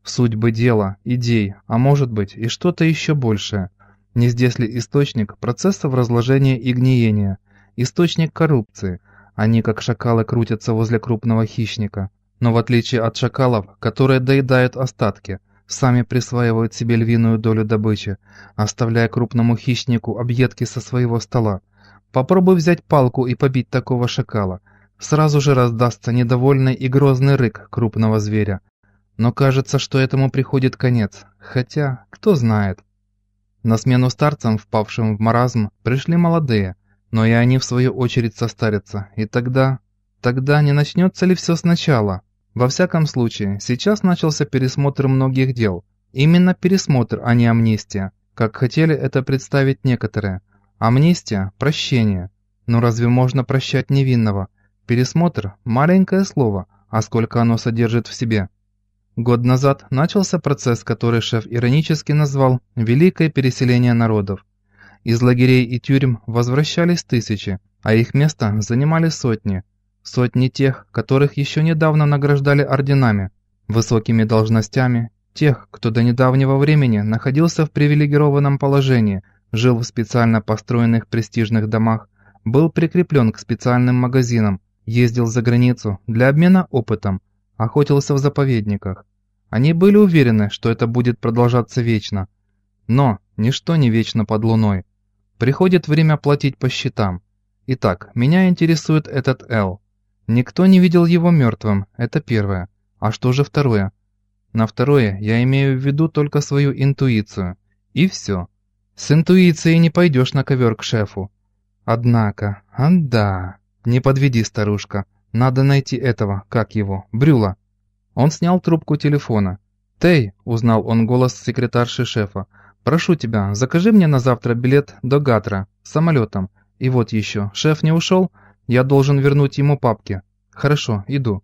суть бы дела, идей, а может быть и что-то еще большее. Не здесь ли источник процессов разложения и гниения, источник коррупции? Они, как шакалы, крутятся возле крупного хищника, но в отличие от шакалов, которые доедают остатки, сами присваивают себе львиную долю добычи, оставляя крупному хищнику объедки со своего стола. Попробуй взять палку и побить такого шакала. Сразу же раздастся недовольный и грозный рык крупного зверя. Но кажется, что этому приходит конец, хотя, кто знает. На смену старцам, впавшим в маразм, пришли молодые, но и они в свою очередь состарятся, и тогда не начнется ли все сначала? Во всяком случае, сейчас начался пересмотр многих дел. Именно пересмотр, а не амнистия, как хотели это представить некоторые. Амнистия – прощение. Но разве можно прощать невинного? Пересмотр – маленькое слово, а сколько оно содержит в себе? Год назад начался процесс, который шеф иронически назвал «Великое переселение народов». Из лагерей и тюрем возвращались тысячи, а их место занимали сотни. Сотни тех, которых еще недавно награждали орденами, высокими должностями, тех, кто до недавнего времени находился в привилегированном положении, жил в специально построенных престижных домах, был прикреплен к специальным магазинам, ездил за границу для обмена опытом, охотился в заповедниках. Они были уверены, что это будет продолжаться вечно. Но ничто не вечно под луной. Приходит время платить по счетам. Итак, меня интересует этот Эл. Никто не видел его мертвым, это первое. А что же второе? На второе я имею в виду только свою интуицию. И все. С интуицией не пойдешь на ковер к шефу. Однако, да, не подведи, старушка. Надо найти этого, как его, Брюла. Он снял трубку телефона. «Тей», — узнал он голос секретарши шефа, — «прошу тебя, закажи мне на завтра билет до Гатра, самолетом. И вот еще, шеф не ушел? Я должен вернуть ему папки. Хорошо, иду».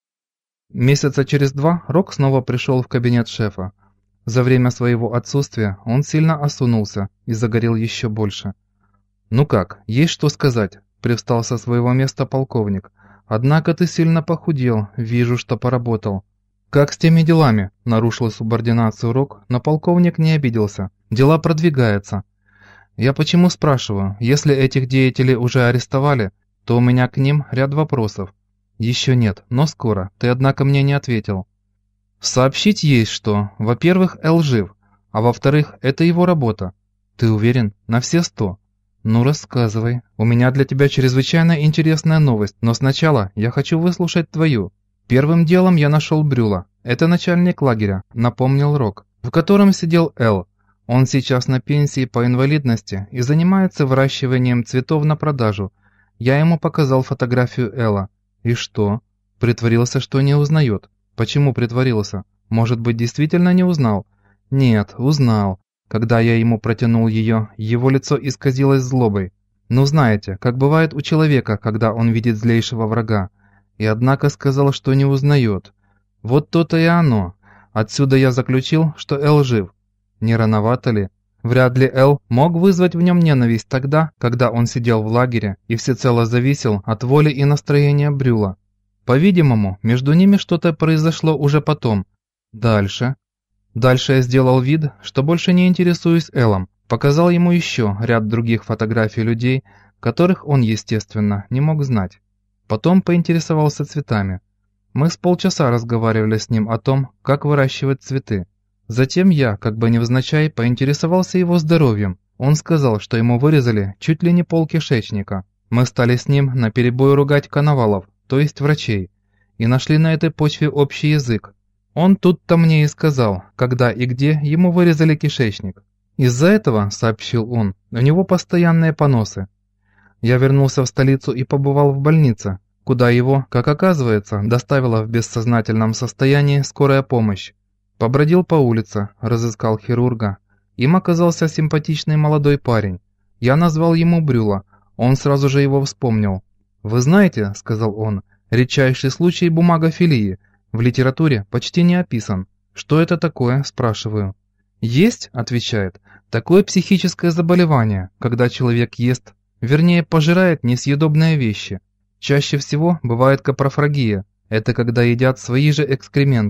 Месяца через 2 Рок снова пришел в кабинет шефа. За время своего отсутствия он сильно осунулся и загорел еще больше. «Ну как, есть что сказать?» — привстал со своего места полковник. «Однако ты сильно похудел, вижу, что поработал». «Как с теми делами?» – нарушил субординацию Рок, но полковник не обиделся. «Дела продвигаются». «Я почему спрашиваю? Если этих деятелей уже арестовали, то у меня к ним ряд вопросов». «Еще нет, но скоро. Ты, однако, мне не ответил». «Сообщить есть что. Во-первых, Эл жив, а во-вторых, это его работа». «Ты уверен? На все 100?» «Ну, рассказывай. У меня для тебя чрезвычайно интересная новость, но сначала я хочу выслушать твою». «Первым делом я нашел Брюла. Это начальник лагеря», — напомнил Рок, в котором сидел Эл. Он сейчас на пенсии по инвалидности и занимается выращиванием цветов на продажу. Я ему показал фотографию Элла. И что? Притворился, что не узнает. Почему притворился? Может быть, действительно не узнал? Нет, узнал. Когда я ему протянул ее, его лицо исказилось злобой. Ну знаете, как бывает у человека, когда он видит злейшего врага. И однако сказал, что не узнает. Вот то-то и оно. Отсюда я заключил, что Эл жив. Не рановато ли? Вряд ли Эл мог вызвать в нем ненависть тогда, когда он сидел в лагере и всецело зависел от воли и настроения Брюла. По-видимому, между ними что-то произошло уже потом. Дальше я сделал вид, что больше не интересуюсь Эллом. Показал ему еще ряд других фотографий людей, которых он, естественно, не мог знать. Потом поинтересовался цветами. Мы с полчаса разговаривали с ним о том, как выращивать цветы. Затем я, как бы невзначай, поинтересовался его здоровьем. Он сказал, что ему вырезали чуть ли не полкишечника. Мы стали с ним наперебой ругать коновалов, то есть врачей, и нашли на этой почве общий язык. Он тут-то мне и сказал, когда и где ему вырезали кишечник. Из-за этого, сообщил он, у него постоянные поносы. Я вернулся в столицу и побывал в больнице, куда его, как оказывается, доставила в бессознательном состоянии скорая помощь. Побродил по улице, разыскал хирурга. Им оказался симпатичный молодой парень. Я назвал ему Брюла, он сразу же его вспомнил. «Вы знаете, — сказал он, — редчайший случай бумагофилии, в литературе почти не описан. Что это такое, спрашиваю. «Есть, — отвечает, — такое психическое заболевание, когда человек ест, вернее, пожирает несъедобные вещи. Чаще всего бывает капрофагия, это когда едят свои же экскременты.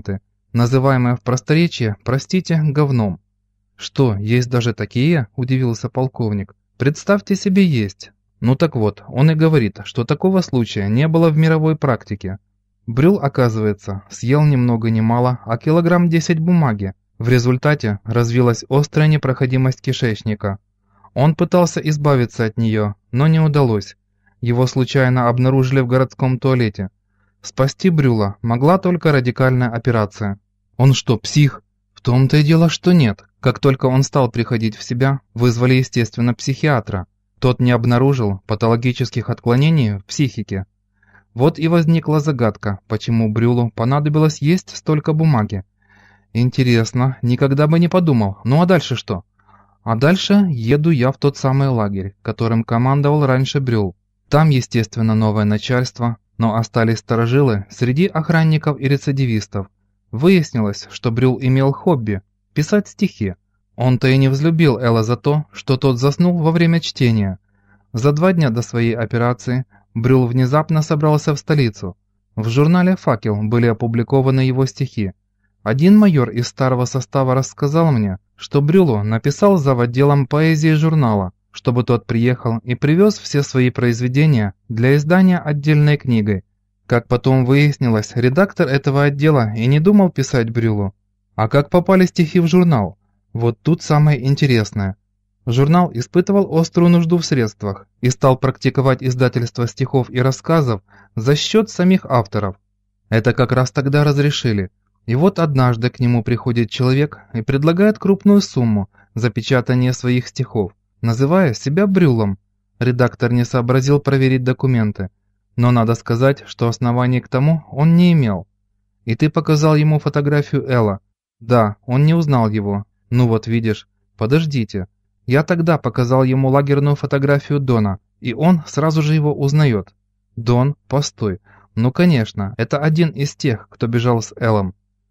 называемое в просторечии, простите, говном. «Что, есть даже такие?» – удивился полковник. «Представьте себе, есть». Ну так вот, он и говорит, что такого случая не было в мировой практике. Брюл, оказывается, съел ни много ни мало, а килограмм 10 бумаги. В результате развилась острая непроходимость кишечника. Он пытался избавиться от нее, но не удалось. Его случайно обнаружили в городском туалете. Спасти Брюла могла только радикальная операция. Он что, псих? В том-то и дело, что нет. Как только он стал приходить в себя, вызвали, естественно, психиатра. Тот не обнаружил патологических отклонений в психике. Вот и возникла загадка, почему Брюлу понадобилось есть столько бумаги. Интересно, никогда бы не подумал. Ну а дальше что? А дальше еду я в тот самый лагерь, которым командовал раньше Брюл. Там, естественно, новое начальство, но остались старожилы среди охранников и рецидивистов. Выяснилось, что Брюл имел хобби – писать стихи. Он-то и не взлюбил Элла за то, что тот заснул во время чтения. За 2 дня до своей операции Брюл внезапно собрался в столицу. В журнале «Факел» были опубликованы его стихи. Один майор из старого состава рассказал мне, что Брюлу написал зав. Отделом поэзии журнала, чтобы тот приехал и привез все свои произведения для издания отдельной книгой. Как потом выяснилось, редактор этого отдела и не думал писать Брюлу. А как попали стихи в журнал? Вот тут самое интересное. Журнал испытывал острую нужду в средствах и стал практиковать издательство стихов и рассказов за счет самих авторов. Это как раз тогда разрешили. И вот однажды к нему приходит человек и предлагает крупную сумму за печатание своих стихов, называя себя Брюлом. Редактор не сообразил проверить документы, но надо сказать, что оснований к тому он не имел. И ты показал ему фотографию Элла. Да, он не узнал его. Ну вот видишь, подождите. Я тогда показал ему лагерную фотографию Дона, и он сразу же его узнает. Дон, постой. Ну конечно, это один из тех, кто бежал с Эллом.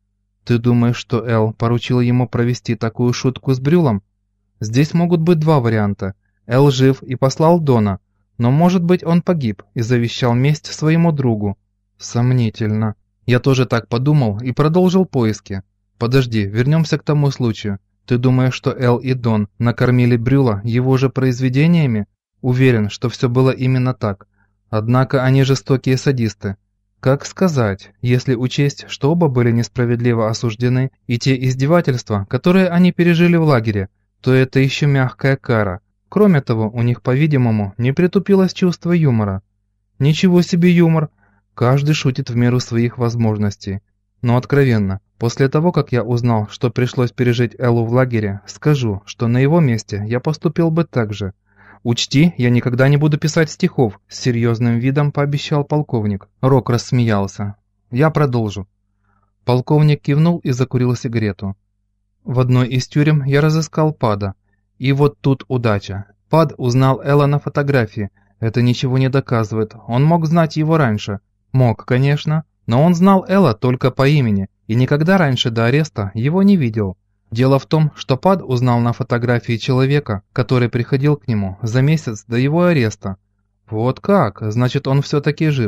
Ты думаешь, что Эл поручил ему провести такую шутку с Брюлом? Здесь могут быть 2 варианта. Эл жив и послал Дона, но может быть он погиб и завещал месть своему другу. Сомнительно. Я тоже так подумал и продолжил поиски. Подожди, вернемся к тому случаю. Ты думаешь, что Эл и Дон накормили Брюла его же произведениями? Уверен, что все было именно так. Однако они жестокие садисты. Как сказать, если учесть, что оба были несправедливо осуждены, и те издевательства, которые они пережили в лагере, то это еще мягкая кара. Кроме того, у них, по-видимому, не притупилось чувство юмора. Ничего себе юмор! Каждый шутит в меру своих возможностей. Но откровенно, после того, как я узнал, что пришлось пережить Эллу в лагере, скажу, что на его месте я поступил бы так же. «Учти, я никогда не буду писать стихов», — с серьезным видом пообещал полковник. Рок рассмеялся. «Я продолжу». Полковник кивнул и закурил сигарету. В одной из тюрем я разыскал Пада. И вот тут удача. Пад узнал Элла на фотографии. Это ничего не доказывает. Он мог знать его раньше. Мог, конечно. Но он знал Элла только по имени и никогда раньше до ареста его не видел. Дело в том, что Пад узнал на фотографии человека, который приходил к нему за месяц до его ареста. Вот как? Значит, он все-таки жив.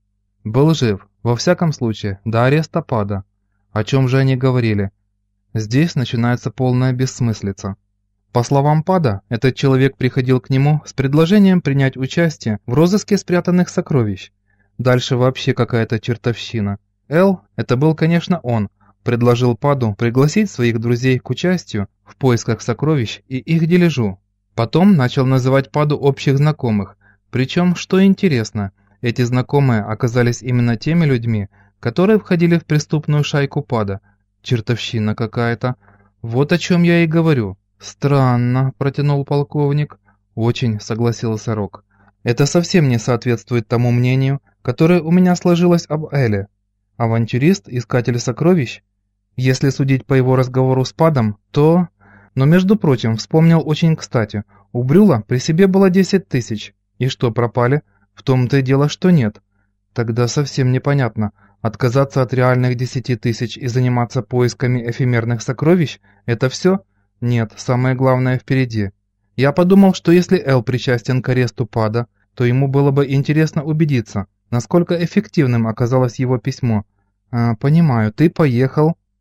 Был жив, во всяком случае, до ареста Пада. О чем же они говорили? Здесь начинается полная бессмыслица. По словам Пада, этот человек приходил к нему с предложением принять участие в розыске спрятанных сокровищ. Дальше вообще какая-то чертовщина. Эл, это был, конечно, он, предложил Паду пригласить своих друзей к участию в поисках сокровищ и их дележу. Потом начал называть Паду общих знакомых. Причем, что интересно, эти знакомые оказались именно теми людьми, которые входили в преступную шайку Пада. Чертовщина какая-то. Вот о чем я и говорю. Странно, протянул полковник. Очень, согласился Рок. Это совсем не соответствует тому мнению, которое у меня сложилось об Элле. Авантюрист, искатель сокровищ? Если судить по его разговору с Падом, то... Но, между прочим, вспомнил очень кстати, у Брюла при себе было 10 тысяч. И что, пропали? В том-то и дело, что нет. Тогда совсем непонятно, отказаться от реальных 10 тысяч и заниматься поисками эфемерных сокровищ – это все? Нет, самое главное впереди. Я подумал, что если Эл причастен к аресту Пада, то ему было бы интересно убедиться, насколько эффективным оказалось его письмо. «Понимаю, ты поехал».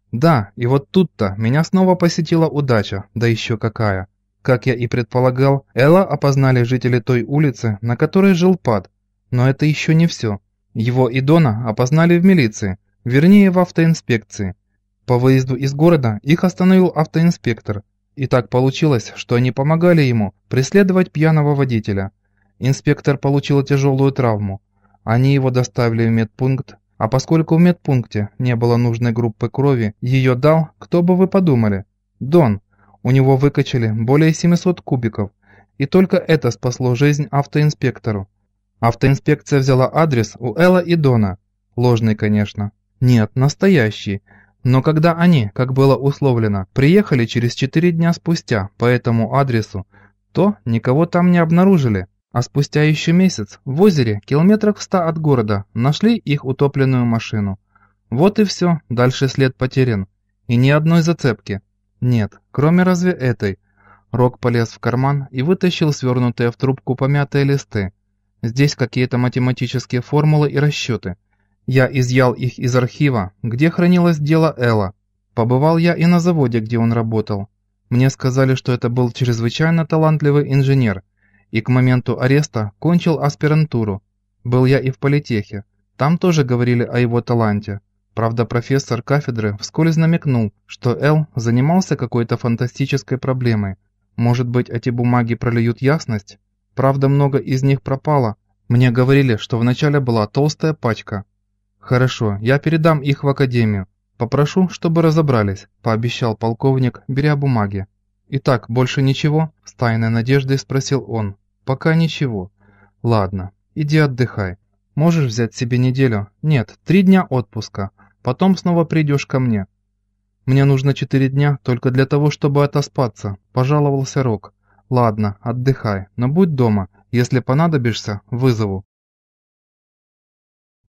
Да, и вот тут-то меня снова посетила удача, да еще какая. Как я и предполагал, Элла опознали жители той улицы, на которой жил Пат. Но это еще не все. Его и Дона опознали в милиции, вернее в автоинспекции. По выезду из города их остановил автоинспектор. И так получилось, что они помогали ему преследовать пьяного водителя. Инспектор получил тяжелую травму. Они его доставили в медпункт, а поскольку в медпункте не было нужной группы крови, ее дал, кто бы вы подумали, Дон. У него выкачали более 700 кубиков, и только это спасло жизнь автоинспектору. Автоинспекция взяла адрес у Элла и Дона. Ложный, конечно. Нет, настоящий. Но когда они, как было условлено, приехали через 4 дня спустя по этому адресу, то никого там не обнаружили. А спустя еще месяц в озере, километрах в 100 от города, нашли их утопленную машину. Вот и все, дальше след потерян. И ни одной зацепки. Нет, кроме разве этой. Рок полез в карман и вытащил свернутые в трубку помятые листы. Здесь какие-то математические формулы и расчеты. Я изъял их из архива, где хранилось дело Элла. Побывал я и на заводе, где он работал. Мне сказали, что это был чрезвычайно талантливый инженер, и к моменту ареста кончил аспирантуру. Был я и в политехе. Там тоже говорили о его таланте. Правда, профессор кафедры вскользь намекнул, что Эл занимался какой-то фантастической проблемой. Может быть, эти бумаги прольют ясность? Правда, много из них пропало. Мне говорили, что вначале была толстая пачка. Хорошо, я передам их в академию. Попрошу, чтобы разобрались, пообещал полковник, беря бумаги. Итак, больше ничего? С тайной надеждой спросил он. Пока ничего. Ладно, иди отдыхай. Можешь взять себе неделю? Нет, 3 дня отпуска. Потом снова придешь ко мне. Мне нужно 4 дня только для того, чтобы отоспаться, пожаловался Рок. Ладно, отдыхай, но будь дома. Если понадобишься, вызову.